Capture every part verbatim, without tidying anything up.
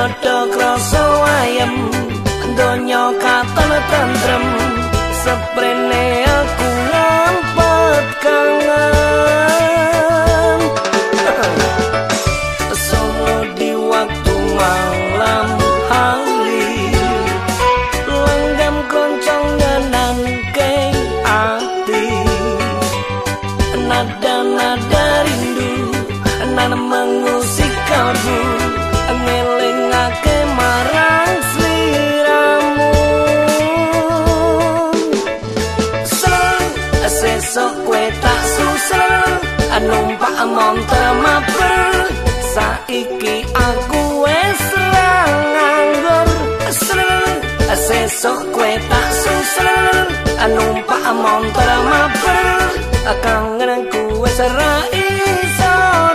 Dodok rasa ayem donya katon tentrem seprene aku lampet kangen solo di waktu malam hari lenggam kencang nyenangke hati nada-nada rindu nan mengusik kalbu ngelingake marang sliramu seneng sesok kowe tak susah numpak montor maper saiki aku wis ra nganggur seneng sesok kowe tak susah numpak montor maper kangenku wis ra iso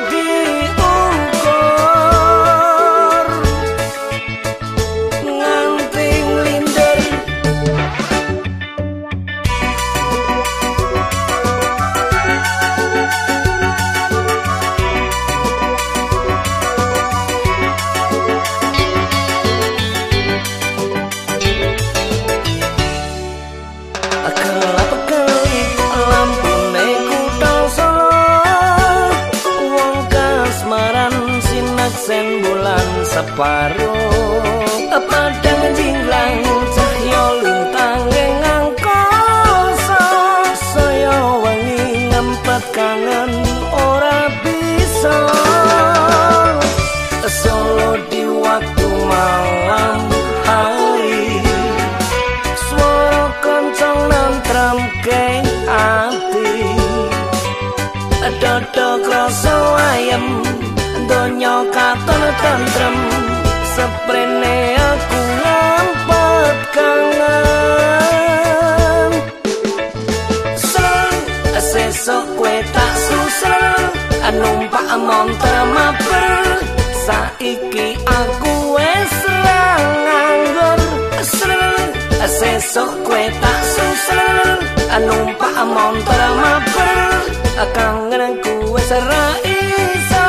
sen bulan separuh padang jinglang cahya lintang ing angkasa saya wengi ngempet kangen ora bisa solo di waktu malam hari swara kencang nantramke ati dodok rasa ayem donya katon tentrem seprene aku lampet kangen seneng sesok kowe tak susah numpak montor maper saiki aku wis ra nganggur seneng sesok kowe tak susah numpak montor maper kangenku wis ra iso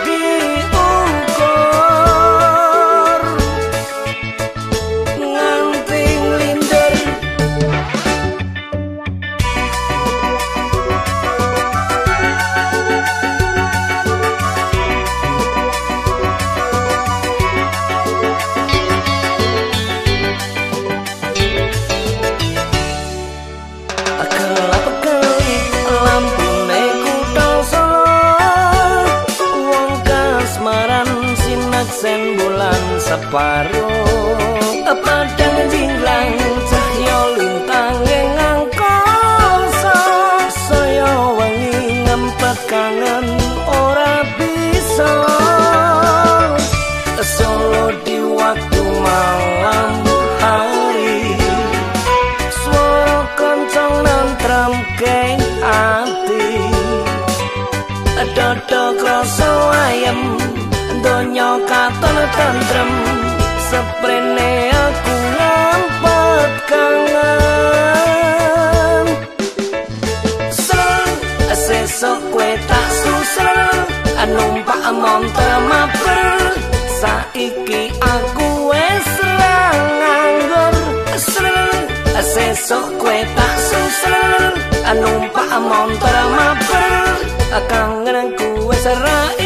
sen bulan separuh padang jinglang cahya lintang ing angkasa saya wengi ngempet kangen ora bisa solo di waktu malam hari swara kencang nantramke ati dodok rasa ayem donya katon tentrem seprene aku lampet kangen seneng sesok kowe tak susah numpak montor maper saiki aku wis ra nganggur seneng sesok kowe tak susah numpak montor maper kangenku wis ra